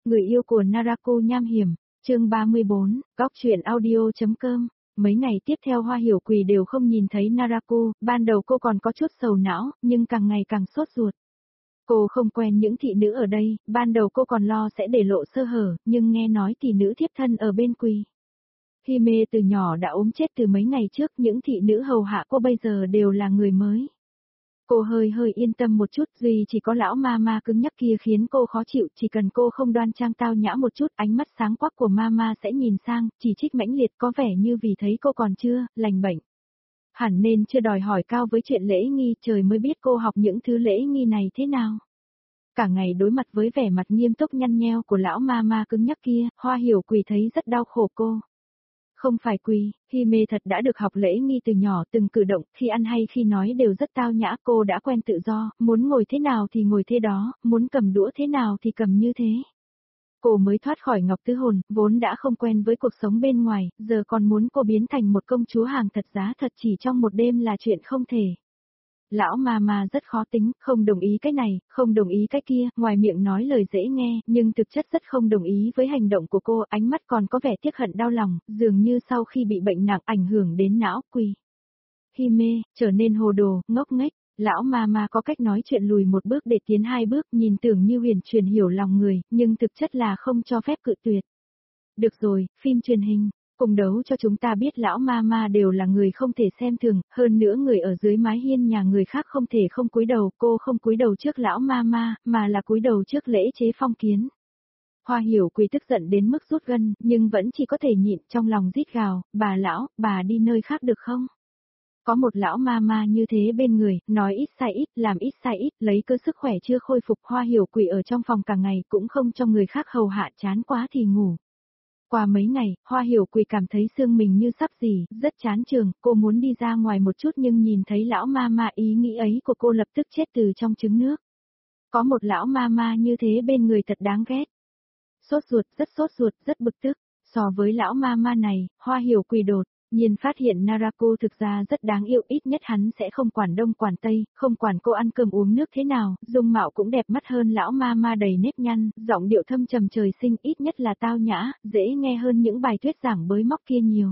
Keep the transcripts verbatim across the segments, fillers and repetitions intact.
Người yêu của Narako nham hiểm, chương ba mươi bốn, góc truyện audio.com. Mấy ngày tiếp theo Hoa Hiểu Quỳ đều không nhìn thấy Narako, ban đầu cô còn có chút sầu não, nhưng càng ngày càng sốt ruột. Cô không quen những thị nữ ở đây, ban đầu cô còn lo sẽ để lộ sơ hở, nhưng nghe nói thị nữ thiếp thân ở bên Quỳ Hime từ nhỏ đã ốm chết từ mấy ngày trước, những thị nữ hầu hạ cô bây giờ đều là người mới. Cô hơi hơi yên tâm một chút, duy chỉ có lão ma cứng nhắc kia khiến cô khó chịu, chỉ cần cô không đoan trang tao nhã một chút, ánh mắt sáng quắc của ma sẽ nhìn sang, chỉ trích mãnh liệt, có vẻ như vì thấy cô còn chưa lành bệnh. Hẳn nên chưa đòi hỏi cao với chuyện lễ nghi, trời mới biết cô học những thứ lễ nghi này thế nào. Cả ngày đối mặt với vẻ mặt nghiêm túc nhăn nheo của lão ma cứng nhắc kia, Hoa Hiểu Quỳ thấy rất đau khổ cô. Không phải Quỳ, Hime thật đã được học lễ nghi từ nhỏ, từng cử động, khi ăn hay khi nói đều rất tao nhã, cô đã quen tự do, muốn ngồi thế nào thì ngồi thế đó, muốn cầm đũa thế nào thì cầm như thế. Cô mới thoát khỏi Ngọc Tứ Hồn, vốn đã không quen với cuộc sống bên ngoài, giờ còn muốn cô biến thành một công chúa hàng thật giá thật chỉ trong một đêm là chuyện không thể. Lão ma rất khó tính, không đồng ý cái này, không đồng ý cái kia, ngoài miệng nói lời dễ nghe, nhưng thực chất rất không đồng ý với hành động của cô, ánh mắt còn có vẻ tiếc hận đau lòng, dường như sau khi bị bệnh nặng ảnh hưởng đến não. Quỳ Hime trở nên hồ đồ, ngốc nghếch. Lão ma có cách nói chuyện lùi một bước để tiến hai bước, nhìn tưởng như huyền truyền hiểu lòng người, nhưng thực chất là không cho phép cự tuyệt. Được rồi, phim truyền hình. Cùng đấu cho chúng ta biết lão ma đều là người không thể xem thường, hơn nữa người ở dưới mái hiên nhà người khác không thể không cúi đầu, cô không cúi đầu trước lão ma mà là cúi đầu trước lễ chế phong kiến. Hoa Hiểu Quỳ tức giận đến mức rút gân, nhưng vẫn chỉ có thể nhịn, trong lòng rít gào, bà lão, bà đi nơi khác được không? Có một lão ma như thế bên người, nói ít sai ít, làm ít sai ít, lấy cơ sức khỏe chưa khôi phục. Hoa Hiểu Quỳ ở trong phòng cả ngày cũng không cho người khác hầu hạ, chán quá thì ngủ. Qua mấy ngày, Hoa Hiểu Quỳ cảm thấy xương mình như sắp rỉ, rất chán trường, cô muốn đi ra ngoài một chút nhưng nhìn thấy lão ma ý nghĩ ấy của cô lập tức chết từ trong trứng nước. Có một lão ma như thế bên người thật đáng ghét. Sốt ruột, rất sốt ruột, rất bực tức. So với lão ma này, Hoa Hiểu Quỳ đột nhiên phát hiện Narako thực ra rất đáng yêu, ít nhất hắn sẽ không quản đông quản tây, không quản cô ăn cơm uống nước thế nào, dung mạo cũng đẹp mắt hơn lão ma đầy nếp nhăn, giọng điệu thâm trầm trời sinh, ít nhất là tao nhã, dễ nghe hơn những bài thuyết giảng bới móc kia nhiều.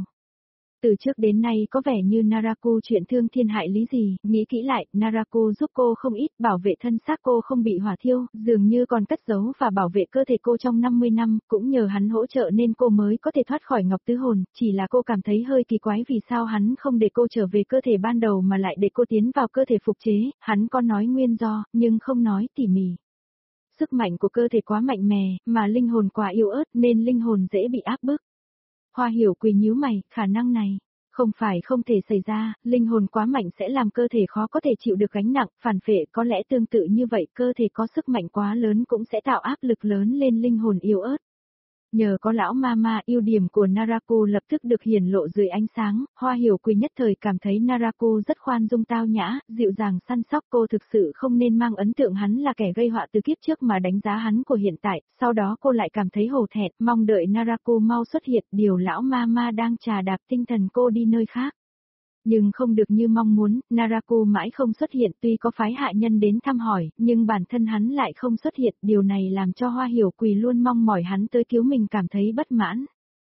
Từ trước đến nay có vẻ như Narako chuyện thương thiên hại lý gì, nghĩ kỹ lại, Narako giúp cô không ít, bảo vệ thân xác cô không bị hỏa thiêu, dường như còn cất giấu và bảo vệ cơ thể cô trong năm mươi năm, cũng nhờ hắn hỗ trợ nên cô mới có thể thoát khỏi Ngọc Tứ Hồn, chỉ là cô cảm thấy hơi kỳ quái vì sao hắn không để cô trở về cơ thể ban đầu mà lại để cô tiến vào cơ thể phục chế, hắn có nói nguyên do, nhưng không nói tỉ mỉ. Sức mạnh của cơ thể quá mạnh mẽ, mà linh hồn quá yếu ớt nên linh hồn dễ bị áp bức. Hoa Hiểu Quỳ nhíu mày, khả năng này không phải không thể xảy ra, linh hồn quá mạnh sẽ làm cơ thể khó có thể chịu được gánh nặng, phản phệ có lẽ tương tự như vậy, cơ thể có sức mạnh quá lớn cũng sẽ tạo áp lực lớn lên linh hồn yếu ớt. Nhờ có lão ma ưu điểm của Narako lập tức được hiển lộ dưới ánh sáng, Hoa Hiểu Quỳ nhất thời cảm thấy Narako rất khoan dung tao nhã, dịu dàng săn sóc, cô thực sự không nên mang ấn tượng hắn là kẻ gây họa từ kiếp trước mà đánh giá hắn của hiện tại, sau đó cô lại cảm thấy hổ thẹn, mong đợi Narako mau xuất hiện, điều lão ma đang trà đạp tinh thần cô đi nơi khác. Nhưng không được như mong muốn, Narako mãi không xuất hiện, tuy có phái hạ nhân đến thăm hỏi, nhưng bản thân hắn lại không xuất hiện, điều này làm cho Hoa Hiểu Quỳ luôn mong mỏi hắn tới cứu mình cảm thấy bất mãn.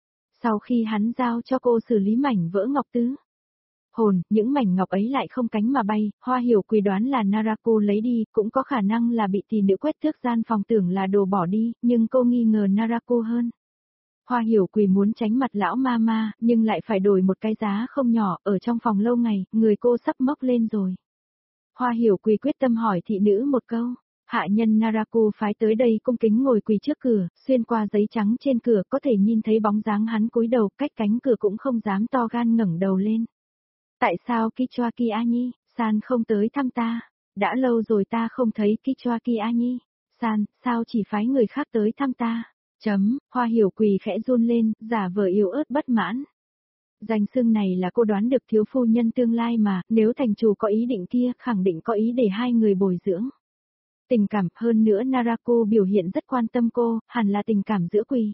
Sau khi hắn giao cho cô xử lý mảnh vỡ Ngọc Tứ Hồn, những mảnh ngọc ấy lại không cánh mà bay, Hoa Hiểu Quỳ đoán là Narako lấy đi, cũng có khả năng là bị tỷ nữ quét tước gian phòng tưởng là đồ bỏ đi, nhưng cô nghi ngờ Narako hơn. Hoa Hiểu Quỳ muốn tránh mặt lão ma nhưng lại phải đổi một cái giá không nhỏ, ở trong phòng lâu ngày, người cô sắp mốc lên rồi. Hoa Hiểu Quỳ quyết tâm hỏi thị nữ một câu, hạ nhân Narako phái tới đây cung kính ngồi quỳ trước cửa, xuyên qua giấy trắng trên cửa có thể nhìn thấy bóng dáng hắn cúi đầu, cách cánh cửa cũng không dám to gan ngẩng đầu lên. Tại sao Kichoaki Ani, san không tới thăm ta? Đã lâu rồi ta không thấy Kichoaki Ani, san, sao chỉ phái người khác tới thăm ta? Chấm, Hoa Hiểu Quỳ khẽ run lên, giả vờ yếu ớt bất mãn. Danh xưng này là cô đoán được thiếu phu nhân tương lai mà, nếu thành chủ có ý định kia, khẳng định có ý để hai người bồi dưỡng tình cảm, hơn nữa Narako biểu hiện rất quan tâm cô, hẳn là tình cảm giữa Quỳ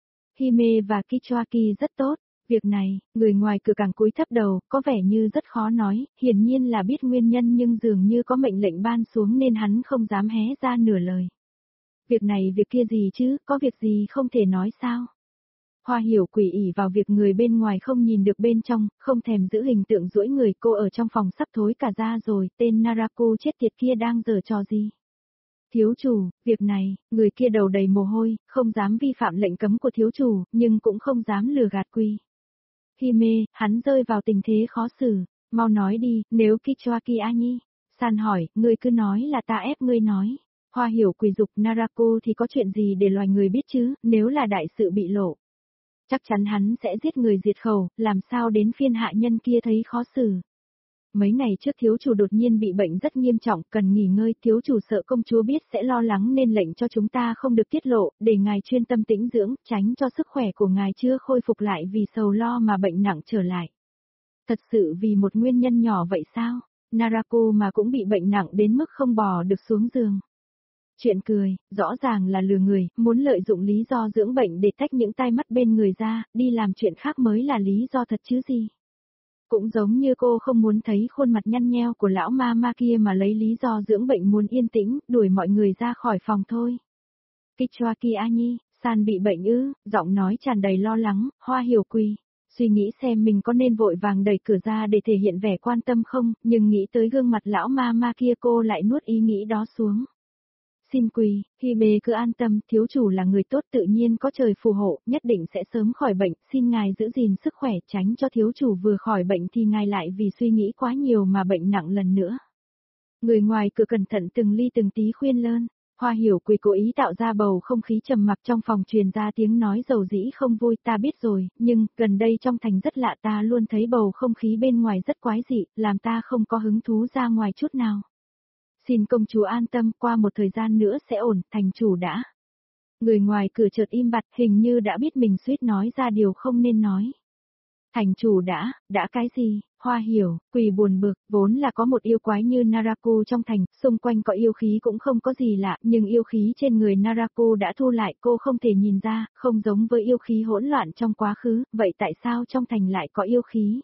Hime và Kichoaki rất tốt. Việc này, người ngoài cửa càng cúi thấp đầu, có vẻ như rất khó nói, hiển nhiên là biết nguyên nhân nhưng dường như có mệnh lệnh ban xuống nên hắn không dám hé ra nửa lời. Việc này việc kia gì chứ, có việc gì không thể nói sao? Hoa hiểu quỷ ỉ vào việc người bên ngoài không nhìn được bên trong, không thèm giữ hình tượng duỗi người, cô ở trong phòng sắp thối cả da rồi, tên Naraku chết tiệt kia đang giở trò gì? Thiếu chủ, việc này, người kia đầu đầy mồ hôi, không dám vi phạm lệnh cấm của thiếu chủ, nhưng cũng không dám lừa gạt Quy. Hime, hắn rơi vào tình thế khó xử, mau nói đi, nếu Kichoaki Ani. San hỏi, ngươi cứ nói là ta ép ngươi nói. Hoa hiểu quỳ dục Naraku thì có chuyện gì để loài người biết chứ, nếu là đại sự bị lộ. Chắc chắn hắn sẽ giết người diệt khẩu, làm sao đến phiên hạ nhân kia thấy khó xử. Mấy ngày trước thiếu chủ đột nhiên bị bệnh rất nghiêm trọng, cần nghỉ ngơi, thiếu chủ sợ công chúa biết sẽ lo lắng nên lệnh cho chúng ta không được tiết lộ, để ngài chuyên tâm tĩnh dưỡng, tránh cho sức khỏe của ngài chưa khôi phục lại vì sầu lo mà bệnh nặng trở lại. Thật sự vì một nguyên nhân nhỏ vậy sao? Naraku mà cũng bị bệnh nặng đến mức không bò được xuống giường. Chuyện cười, rõ ràng là lừa người, muốn lợi dụng lý do dưỡng bệnh để tách những tai mắt bên người ra, đi làm chuyện khác mới là lý do thật chứ gì. Cũng giống như cô không muốn thấy khuôn mặt nhăn nheo của lão ma ma kia mà lấy lý do dưỡng bệnh muốn yên tĩnh, đuổi mọi người ra khỏi phòng thôi. Kichoaki Ani, San bị bệnh ư, giọng nói tràn đầy lo lắng, Hoa hiểu quỳ. Suy nghĩ xem mình có nên vội vàng đẩy cửa ra để thể hiện vẻ quan tâm không, nhưng nghĩ tới gương mặt lão ma ma kia cô lại nuốt ý nghĩ đó xuống. Xin quỳ, Hime cứ an tâm, thiếu chủ là người tốt tự nhiên có trời phù hộ, nhất định sẽ sớm khỏi bệnh, xin ngài giữ gìn sức khỏe tránh cho thiếu chủ vừa khỏi bệnh thì ngài lại vì suy nghĩ quá nhiều mà bệnh nặng lần nữa. Người ngoài cửa cẩn thận từng ly từng tí khuyên lơn, Hoa hiểu quỳ cố ý tạo ra bầu không khí trầm mặc trong phòng truyền ra tiếng nói dầu dĩ không vui ta biết rồi, nhưng gần đây trong thành rất lạ ta luôn thấy bầu không khí bên ngoài rất quái dị, làm ta không có hứng thú ra ngoài chút nào. Xin công chúa an tâm, qua một thời gian nữa sẽ ổn, thành chủ đã. Người ngoài cửa chợt im bặt, hình như đã biết mình suýt nói ra điều không nên nói. Thành chủ đã, đã cái gì? Hoa hiểu, quỳ buồn bực, vốn là có một yêu quái như Naraku trong thành, xung quanh có yêu khí cũng không có gì lạ, nhưng yêu khí trên người Naraku đã thu lại, cô không thể nhìn ra, không giống với yêu khí hỗn loạn trong quá khứ, vậy tại sao trong thành lại có yêu khí?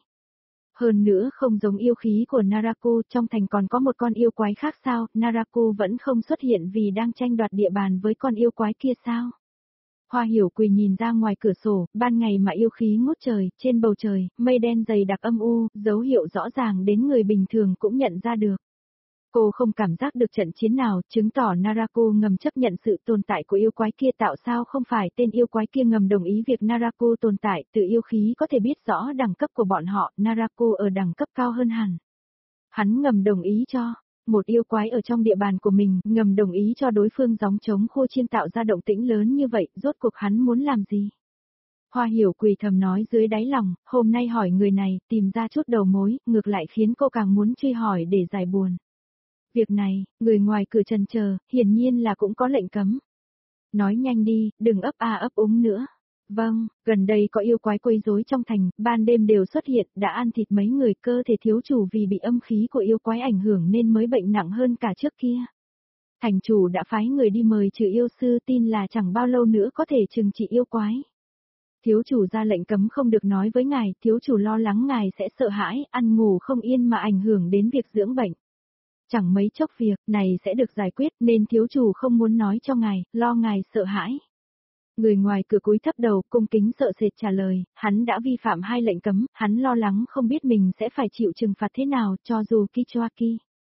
Hơn nữa không giống yêu khí của Naraku, trong thành còn có một con yêu quái khác sao, Naraku vẫn không xuất hiện vì đang tranh đoạt địa bàn với con yêu quái kia sao? Hoa hiểu quỳ nhìn ra ngoài cửa sổ, ban ngày mà yêu khí ngút trời, trên bầu trời, mây đen dày đặc âm u, dấu hiệu rõ ràng đến người bình thường cũng nhận ra được. Cô không cảm giác được trận chiến nào, chứng tỏ Naraku ngầm chấp nhận sự tồn tại của yêu quái kia tạo sao không phải tên yêu quái kia ngầm đồng ý việc Naraku tồn tại, từ yêu khí có thể biết rõ đẳng cấp của bọn họ, Naraku ở đẳng cấp cao hơn hẳn. Hắn ngầm đồng ý cho, một yêu quái ở trong địa bàn của mình, ngầm đồng ý cho đối phương gióng trống khô chiên tạo ra động tĩnh lớn như vậy, rốt cuộc hắn muốn làm gì? Hoa hiểu quỳ thầm nói dưới đáy lòng, hôm nay hỏi người này, tìm ra chút đầu mối, ngược lại khiến cô càng muốn truy hỏi để giải buồn. Việc này, người ngoài cửa trần chờ, hiển nhiên là cũng có lệnh cấm. Nói nhanh đi, đừng ấp a ấp úng nữa. Vâng, gần đây có yêu quái quấy rối trong thành, ban đêm đều xuất hiện, đã ăn thịt mấy người, cơ thể thiếu chủ vì bị âm khí của yêu quái ảnh hưởng nên mới bệnh nặng hơn cả trước kia. Thành chủ đã phái người đi mời trừ yêu sư, tin là chẳng bao lâu nữa có thể trừng trị yêu quái. Thiếu chủ ra lệnh cấm không được nói với ngài, thiếu chủ lo lắng ngài sẽ sợ hãi, ăn ngủ không yên mà ảnh hưởng đến việc dưỡng bệnh. Chẳng mấy chốc việc này sẽ được giải quyết nên thiếu chủ không muốn nói cho ngài, lo ngài sợ hãi. Người ngoài cửa cúi thấp đầu, cung kính sợ sệt trả lời, hắn đã vi phạm hai lệnh cấm, hắn lo lắng không biết mình sẽ phải chịu trừng phạt thế nào, cho dù Kichoaki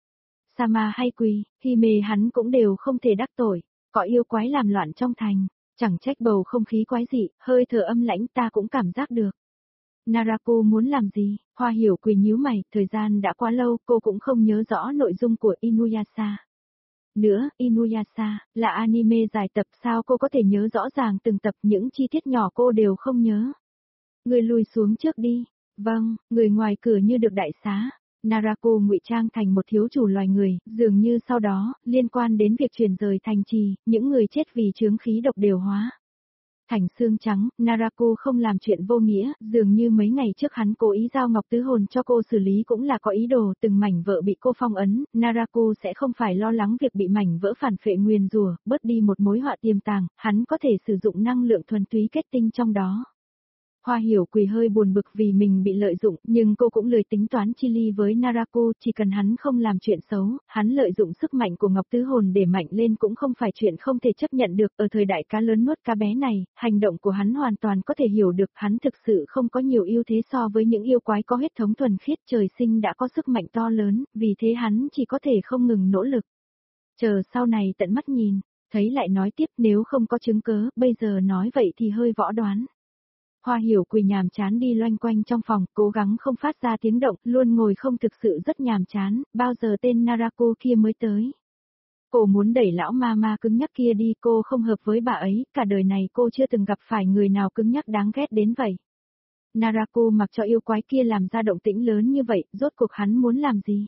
Sama hay Quỳ, Hime hắn cũng đều không thể đắc tội, có yêu quái làm loạn trong thành, chẳng trách bầu không khí quái dị, hơi thở âm lãnh ta cũng cảm giác được. Naraku muốn làm gì? Hoa hiểu quỳ nhíu mày, thời gian đã quá lâu, cô cũng không nhớ rõ nội dung của Inuyasha. Nữa, Inuyasha, là anime dài tập sao cô có thể nhớ rõ ràng từng tập những chi tiết nhỏ cô đều không nhớ. Người lùi xuống trước đi. Vâng, người ngoài cửa như được đại xá. Naraku ngụy trang thành một thiếu chủ loài người, dường như sau đó, liên quan đến việc chuyển rời thành trì, những người chết vì chướng khí độc đều hóa thành xương trắng, Naraku không làm chuyện vô nghĩa, dường như mấy ngày trước hắn cố ý giao ngọc tứ hồn cho cô xử lý cũng là có ý đồ, từng mảnh vỡ bị cô phong ấn, Naraku sẽ không phải lo lắng việc bị mảnh vỡ phản phệ nguyền rủa, bớt đi một mối họa tiềm tàng, hắn có thể sử dụng năng lượng thuần túy kết tinh trong đó. Hoa Hiểu Quỳ hơi buồn bực vì mình bị lợi dụng, nhưng cô cũng lười tính toán chi ly với Naraku, chỉ cần hắn không làm chuyện xấu, hắn lợi dụng sức mạnh của Ngọc Tứ Hồn để mạnh lên cũng không phải chuyện không thể chấp nhận được. Ở thời đại cá lớn nuốt cá bé này, hành động của hắn hoàn toàn có thể hiểu được, hắn thực sự không có nhiều ưu thế so với những yêu quái có huyết thống thuần khiết, trời sinh đã có sức mạnh to lớn, vì thế hắn chỉ có thể không ngừng nỗ lực. Chờ sau này tận mắt nhìn, thấy lại nói tiếp, nếu không có chứng cớ, bây giờ nói vậy thì hơi võ đoán. Hoa Hiểu Quỳ nhàm chán đi loanh quanh trong phòng, cố gắng không phát ra tiếng động, luôn ngồi không, thực sự rất nhàm chán, bao giờ tên Naraku kia mới tới. Cô muốn đẩy lão ma ma cứng nhắc kia đi, cô không hợp với bà ấy, cả đời này cô chưa từng gặp phải người nào cứng nhắc đáng ghét đến vậy. Naraku mặc cho yêu quái kia làm ra động tĩnh lớn như vậy, rốt cuộc hắn muốn làm gì?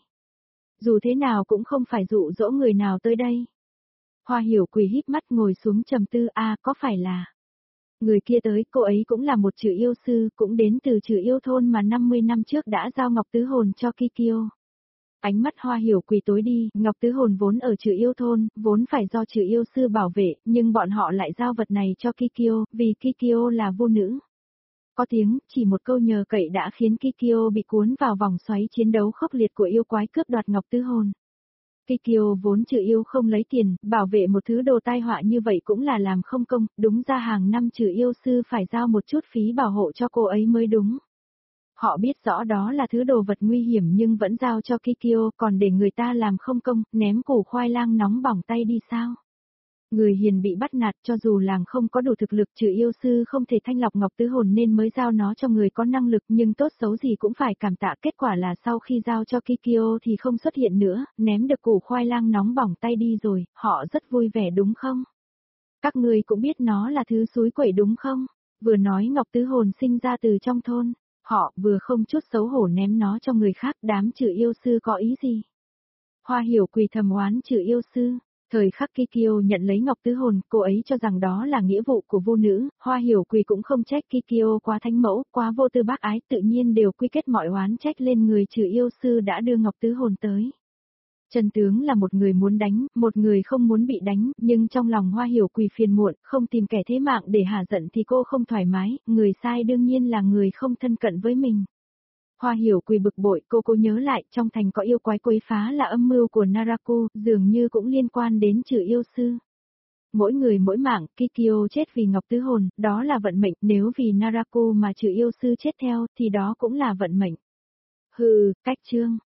Dù thế nào cũng không phải dụ dỗ người nào tới đây. Hoa Hiểu Quỳ híp mắt ngồi xuống trầm tư, a có phải là... Người kia tới, cô ấy cũng là một trừ yêu sư, cũng đến từ trừ yêu thôn mà năm mươi năm trước đã giao Ngọc Tứ Hồn cho Kikyo. Ánh mắt Hoa Hiểu Quỳ tối đi, Ngọc Tứ Hồn vốn ở trừ yêu thôn, vốn phải do trừ yêu sư bảo vệ, nhưng bọn họ lại giao vật này cho Kikyo, vì Kikyo là vô nữ. Có tiếng, chỉ một câu nhờ cậy đã khiến Kikyo bị cuốn vào vòng xoáy chiến đấu khốc liệt của yêu quái cướp đoạt Ngọc Tứ Hồn. Kikyo vốn trừ yêu không lấy tiền, bảo vệ một thứ đồ tai họa như vậy cũng là làm không công, đúng ra hàng năm trừ yêu sư phải giao một chút phí bảo hộ cho cô ấy mới đúng. Họ biết rõ đó là thứ đồ vật nguy hiểm nhưng vẫn giao cho Kikyo, còn để người ta làm không công, ném củ khoai lang nóng bỏng tay đi sao? Người hiền bị bắt nạt, cho dù làng không có đủ thực lực, trừ yêu sư không thể thanh lọc Ngọc Tứ Hồn nên mới giao nó cho người có năng lực, nhưng tốt xấu gì cũng phải cảm tạ. Kết quả là sau khi giao cho Kikyo thì không xuất hiện nữa, ném được củ khoai lang nóng bỏng tay đi rồi, họ rất vui vẻ đúng không? Các người cũng biết nó là thứ xúi quẩy đúng không? Vừa nói Ngọc Tứ Hồn sinh ra từ trong thôn, họ vừa không chút xấu hổ ném nó cho người khác, đám trừ yêu sư có ý gì? Hoa Hiểu Quỳ thầm oán trừ yêu sư. Thời khắc Kikyo nhận lấy Ngọc Tứ Hồn, cô ấy cho rằng đó là nghĩa vụ của vô nữ, Hoa Hiểu Quỳ cũng không trách Kikyo quá thánh mẫu, quá vô tư bác ái, tự nhiên đều quy kết mọi oán trách lên người trừ yêu sư đã đưa Ngọc Tứ Hồn tới. Chân tướng là một người muốn đánh, một người không muốn bị đánh, nhưng trong lòng Hoa Hiểu Quỳ phiền muộn, không tìm kẻ thế mạng để hả giận thì cô không thoải mái, người sai đương nhiên là người không thân cận với mình. Hoa Hiểu Quỳ bực bội, cô cô nhớ lại, trong thành có yêu quái quấy phá là âm mưu của Naraku, dường như cũng liên quan đến trừ yêu sư. Mỗi người mỗi mạng, Kikyo chết vì Ngọc Tứ Hồn, đó là vận mệnh, nếu vì Naraku mà trừ yêu sư chết theo, thì đó cũng là vận mệnh. Hừ, cách chương.